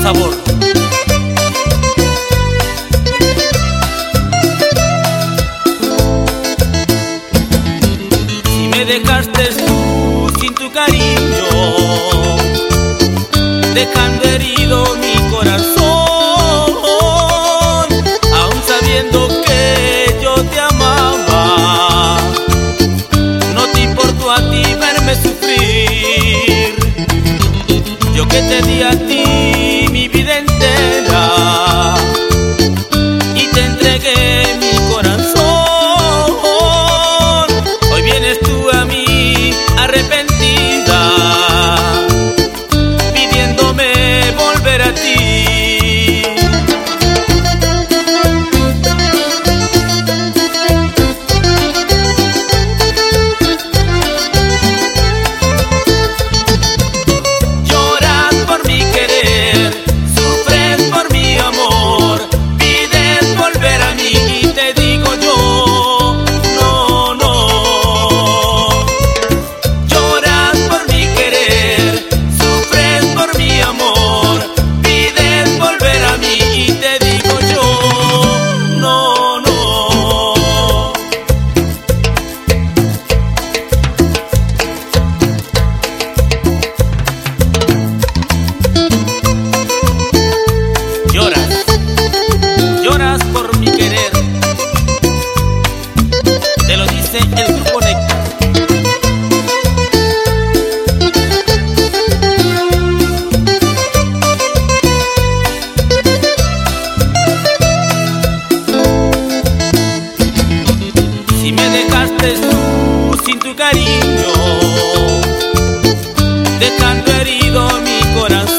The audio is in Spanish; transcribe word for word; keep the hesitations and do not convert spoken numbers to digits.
sabor. Si me dejaste tú sin tu cariño, dejando herido mi corazón, aún sabiendo que yo te amaba, no te importó a ti verme sufrir. Yo que te di a ti mi vida entera y te entregué mi corazón, hoy vienes tú a mí arrepentida, pidiéndome volver a ti. Lloras por mi querer, te lo dice el grupo Néctar. Si me dejaste tú sin tu cariño, dejando herido mi corazón,